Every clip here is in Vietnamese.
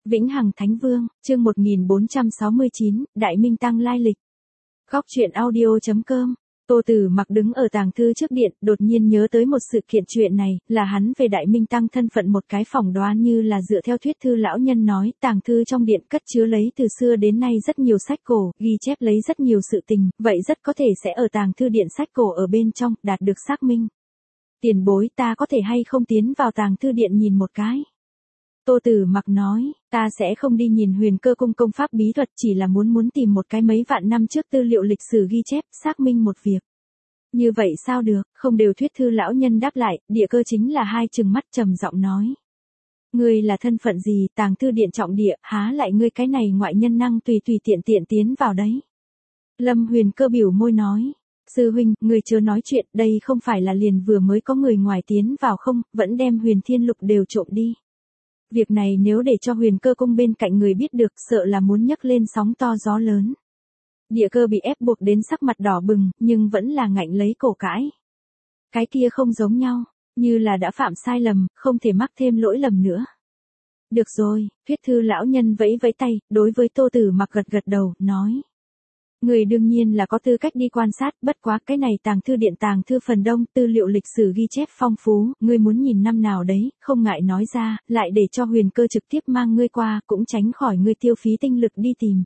Vĩnh Hằng Thánh Vương, chương 1469, Đại Minh Tăng lai lịch. Góc truyện audio.com. Tô Tử Mặc đứng ở tàng thư trước điện, đột nhiên nhớ tới một sự kiện chuyện này, là hắn về Đại Minh Tăng thân phận một cái phỏng đoán như là dựa theo thuyết thư lão nhân nói, tàng thư trong điện cất chứa lấy từ xưa đến nay rất nhiều sách cổ, ghi chép lấy rất nhiều sự tình, vậy rất có thể sẽ ở tàng thư điện sách cổ ở bên trong, đạt được xác minh. Tiền bối, ta có thể hay không tiến vào tàng thư điện nhìn một cái? Tô Tử Mặc nói, ta sẽ không đi nhìn Huyền Cơ cung công pháp bí thuật, chỉ là muốn tìm một cái mấy vạn năm trước tư liệu lịch sử ghi chép, xác minh một việc. Như vậy sao được, không đều thuyết thư lão nhân đáp lại, Địa Cơ chính là hai trừng mắt trầm giọng nói. Ngươi là thân phận gì, tàng thư điện trọng địa, há lại ngươi cái này ngoại nhân năng tùy tiện tiến vào đấy. Lâm Huyền Cơ biểu môi nói. Sư huynh, người chưa nói chuyện, đây không phải là liền vừa mới có người ngoài tiến vào không, vẫn đem Huyền Thiên Lục đều trộm đi. Việc này nếu để cho Huyền Cơ cung bên cạnh người biết được, sợ là muốn nhấc lên sóng to gió lớn. Địa Cơ bị ép buộc đến sắc mặt đỏ bừng, nhưng vẫn là ngạnh lấy cổ cãi. Cái kia không giống nhau, như là đã phạm sai lầm, không thể mắc thêm lỗi lầm nữa. Được rồi, thuyết thư lão nhân vẫy tay, đối với Tô Tử Mặc gật đầu, nói. Người đương nhiên là có tư cách đi quan sát, bất quá cái này tàng thư điện tàng thư phần đông, tư liệu lịch sử ghi chép phong phú, ngươi muốn nhìn năm nào đấy, không ngại nói ra, lại để cho Huyền Cơ trực tiếp mang ngươi qua, cũng tránh khỏi ngươi tiêu phí tinh lực đi tìm.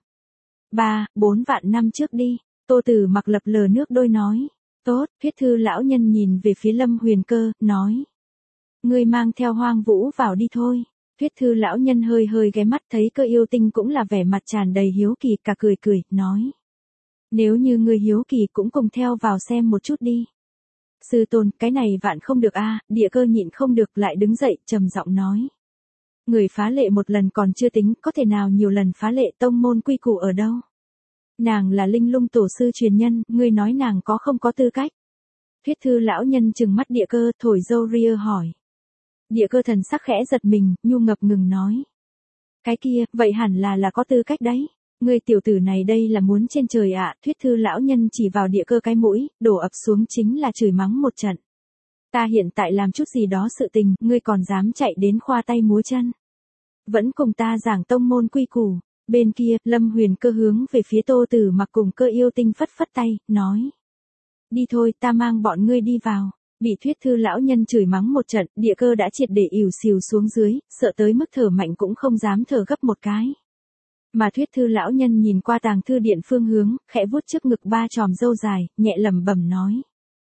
3-4 vạn năm trước đi, Tô Tử Mặc lập lờ nước đôi nói. Tốt, thuyết thư lão nhân nhìn về phía Lâm Huyền Cơ, nói. Ngươi mang theo Hoang Vũ vào đi thôi. Thuyết thư lão nhân hơi ghé mắt thấy Cơ Yêu Tinh cũng là vẻ mặt tràn đầy hiếu kỳ, cả cười, nói. Nếu như ngươi hiếu kỳ cũng cùng theo vào xem một chút đi. Sư tôn, cái này vạn không được a. Địa Cơ nhịn không được lại đứng dậy, trầm giọng nói. Người phá lệ một lần còn chưa tính, có thể nào nhiều lần phá lệ, tông môn quy củ ở đâu? Nàng là Linh Lung tổ sư truyền nhân, ngươi nói nàng có không có tư cách? Thuyết thư lão nhân trừng mắt Địa Cơ, thổi râu ria hỏi. Địa Cơ thần sắc khẽ giật mình, nhu ngập ngừng nói. Cái kia, vậy hẳn là có tư cách đấy. Ngươi tiểu tử này đây là muốn trên trời ạ. Thuyết thư lão nhân chỉ vào Địa Cơ cái mũi, đổ ập xuống chính là chửi mắng một trận. Ta hiện tại làm chút gì đó sự tình, ngươi còn dám chạy đến khoa tay múa chân. Vẫn cùng ta giảng tông môn quy củ. Bên kia, Lâm Huyền Cơ hướng về phía Tô Tử Mặc cùng Cơ Yêu Tinh phất tay, nói. Đi thôi, ta mang bọn ngươi đi vào. Bị thuyết thư lão nhân chửi mắng một trận, Địa Cơ đã triệt để ỉu xìu xuống dưới, sợ tới mức thở mạnh cũng không dám thở gấp một cái. Mà thuyết thư lão nhân nhìn qua tàng thư điện phương hướng, khẽ vuốt trước ngực ba chòm râu dài, nhẹ lẩm bẩm nói.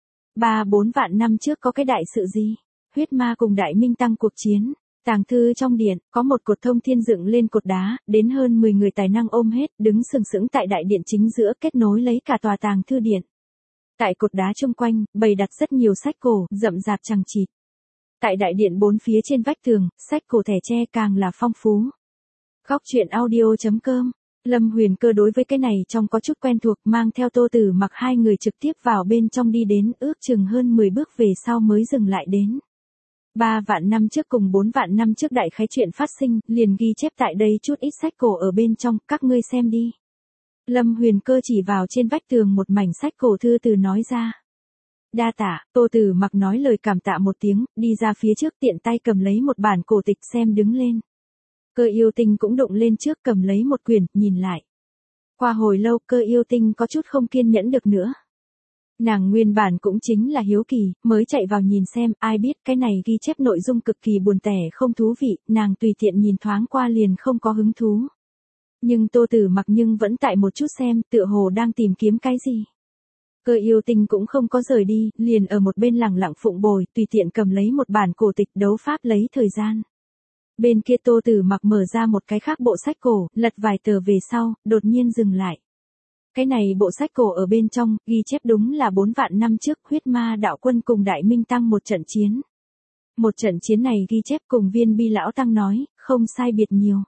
3-4 vạn năm trước có cái đại sự gì? Huyết ma cùng Đại Minh Tăng cuộc chiến. Tàng thư trong điện, có một cột thông thiên dựng lên cột đá, đến hơn 10 người tài năng ôm hết, đứng sừng sững tại đại điện chính giữa, kết nối lấy cả tòa tàng thư điện. Tại cột đá chung quanh, bày đặt rất nhiều sách cổ, rậm rạp chằng chịt. Tại đại điện bốn phía trên vách tường, sách cổ thẻ tre càng là phong phú. Góc truyện audio.com. Lâm Huyền Cơ đối với cái này trong có chút quen thuộc, mang theo Tô Tử Mặc hai người trực tiếp vào bên trong đi đến, ước chừng hơn 10 bước về sau mới dừng lại đến. 3 vạn năm trước cùng 4 vạn năm trước đại khái chuyện phát sinh, liền ghi chép tại đây chút ít sách cổ ở bên trong, các ngươi xem đi. Lâm Huyền Cơ chỉ vào trên vách tường một mảnh sách cổ thư từ nói ra. Đa tạ, Tô Tử Mặc nói lời cảm tạ một tiếng, đi ra phía trước tiện tay cầm lấy một bản cổ tịch xem đứng lên. Cơ Yêu Tinh cũng đụng lên trước cầm lấy một quyển, nhìn lại. Qua hồi lâu Cơ Yêu Tinh có chút không kiên nhẫn được nữa. Nàng nguyên bản cũng chính là hiếu kỳ, mới chạy vào nhìn xem, ai biết cái này ghi chép nội dung cực kỳ buồn tẻ không thú vị, nàng tùy tiện nhìn thoáng qua liền không có hứng thú. Nhưng Tô Tử Mặc nhưng vẫn tại một chút xem, tựa hồ đang tìm kiếm cái gì. Cơ Yêu Tinh cũng không có rời đi, liền ở một bên lẳng lặng phụng bồi, tùy tiện cầm lấy một bản cổ tịch đấu pháp lấy thời gian. Bên kia Tô Tử Mặc mở ra một cái khác bộ sách cổ, lật vài tờ về sau, đột nhiên dừng lại. Cái này bộ sách cổ ở bên trong, ghi chép đúng là 4 vạn năm trước, huyết ma đạo quân cùng Đại Minh Tăng một trận chiến. Một trận chiến này ghi chép cùng Viên Bi lão tăng nói, không sai biệt nhiều.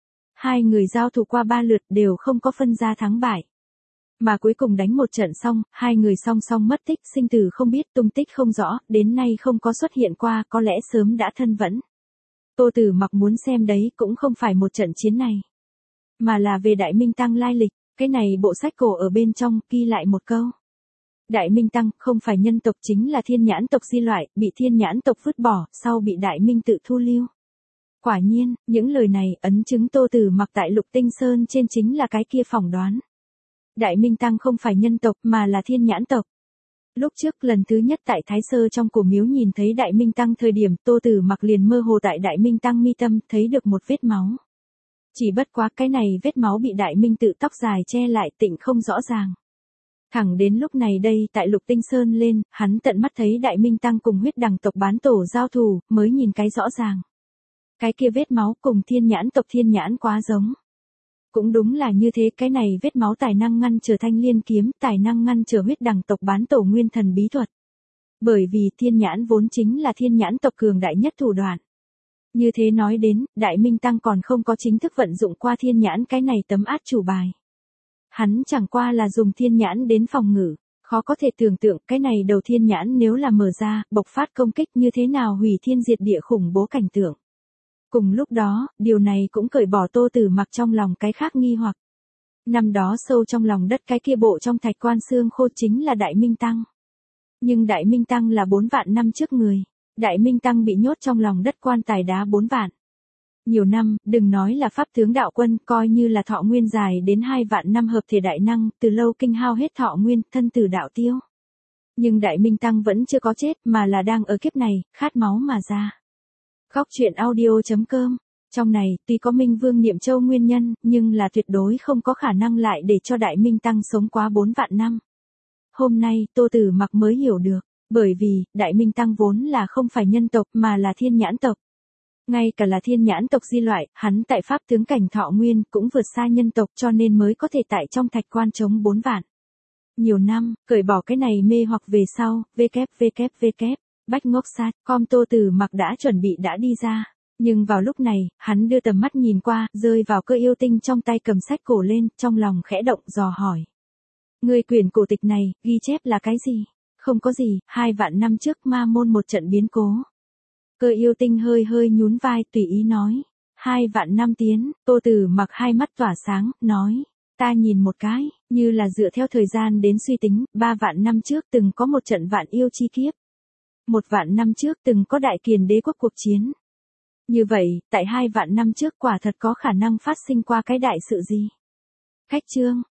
Hai người giao thủ qua 3 lượt đều không có phân ra thắng bại. Mà cuối cùng đánh một trận xong, hai người song song mất tích, sinh tử không biết, tung tích không rõ, đến nay không có xuất hiện qua, có lẽ sớm đã thân vẫn. Tô Tử Mặc muốn xem đấy cũng không phải một trận chiến này, mà là về Đại Minh Tăng lai lịch. Cái này bộ sách cổ ở bên trong ghi lại một câu. Đại Minh Tăng không phải nhân tộc, chính là thiên nhãn tộc di loại, bị thiên nhãn tộc vứt bỏ, sau bị Đại Minh tự thu lưu. Quả nhiên, những lời này ấn chứng Tô Tử Mặc tại Lục Tinh Sơn trên chính là cái kia phỏng đoán. Đại Minh Tăng không phải nhân tộc mà là thiên nhãn tộc. Lúc trước lần thứ nhất tại Thái Sơ trong cổ miếu nhìn thấy Đại Minh Tăng thời điểm Tô Tử Mặc liền mơ hồ tại Đại Minh Tăng mi tâm thấy được một vết máu. Chỉ bất quá cái này vết máu bị Đại Minh tự tóc dài che lại tịnh không rõ ràng. Thẳng đến lúc này đây tại Lục Tinh Sơn lên, hắn tận mắt thấy Đại Minh Tăng cùng huyết đằng tộc bán tổ giao thủ, mới nhìn cái rõ ràng. Cái kia vết máu cùng thiên nhãn tộc thiên nhãn quá giống. Cũng đúng là như thế, cái này vết máu tài năng ngăn trở thanh liên kiếm, tài năng ngăn trở huyết đằng tộc bán tổ nguyên thần bí thuật. Bởi vì thiên nhãn vốn chính là thiên nhãn tộc cường đại nhất thủ đoạn. Như thế nói đến, Đại Minh Tăng còn không có chính thức vận dụng qua thiên nhãn cái này tấm át chủ bài. Hắn chẳng qua là dùng thiên nhãn đến phòng ngự, khó có thể tưởng tượng cái này đầu thiên nhãn nếu là mở ra, bộc phát công kích như thế nào hủy thiên diệt địa khủng bố cảnh tượng. Cùng lúc đó, điều này cũng cởi bỏ Tô Tử Mặc trong lòng cái khác nghi hoặc. Năm đó sâu trong lòng đất cái kia bộ trong thạch quan xương khô chính là Đại Minh Tăng. Nhưng Đại Minh Tăng là 4 vạn năm trước người. Đại Minh Tăng bị nhốt trong lòng đất quan tài đá 4 vạn. Nhiều năm, đừng nói là pháp tướng đạo quân, coi như là thọ nguyên dài đến 2 vạn năm hợp thể đại năng, từ lâu kinh hao hết thọ nguyên, thân tử đạo tiêu. Nhưng Đại Minh Tăng vẫn chưa có chết mà là đang ở kiếp này, khát máu mà ra. Khóc chuyện audio.com. Trong này, tuy có Minh Vương Niệm Châu nguyên nhân, nhưng là tuyệt đối không có khả năng lại để cho Đại Minh Tăng sống quá 4 vạn năm. Hôm nay, Tô Tử Mặc mới hiểu được, bởi vì, Đại Minh Tăng vốn là không phải nhân tộc mà là thiên nhãn tộc. Ngay cả là thiên nhãn tộc di loại, hắn tại pháp tướng cảnh thọ nguyên cũng vượt xa nhân tộc cho nên mới có thể tại trong thạch quan chống 4 vạn. Nhiều năm, cởi bỏ cái này mê hoặc về sau, Bách Ngốc Sát, Tô Tử Mặc đã chuẩn bị đã đi ra. Nhưng vào lúc này, hắn đưa tầm mắt nhìn qua, rơi vào Cơ Yêu Tinh trong tay cầm sách cổ lên, trong lòng khẽ động dò hỏi. Người quyển cổ tịch này, ghi chép là cái gì? Không có gì, 2 vạn năm trước ma môn một trận biến cố. Cơ Yêu Tinh hơi hơi nhún vai tùy ý nói. 2 vạn năm tiến, Tô Tử Mặc hai mắt tỏa sáng, nói. Ta nhìn một cái, như là dựa theo thời gian đến suy tính, 3 vạn năm trước từng có một trận vạn yêu chi kiếp. 1 vạn năm trước từng có đại kiền đế quốc cuộc chiến. Như vậy, tại 2 vạn năm trước quả thật có khả năng phát sinh qua cái đại sự gì? Khách chương.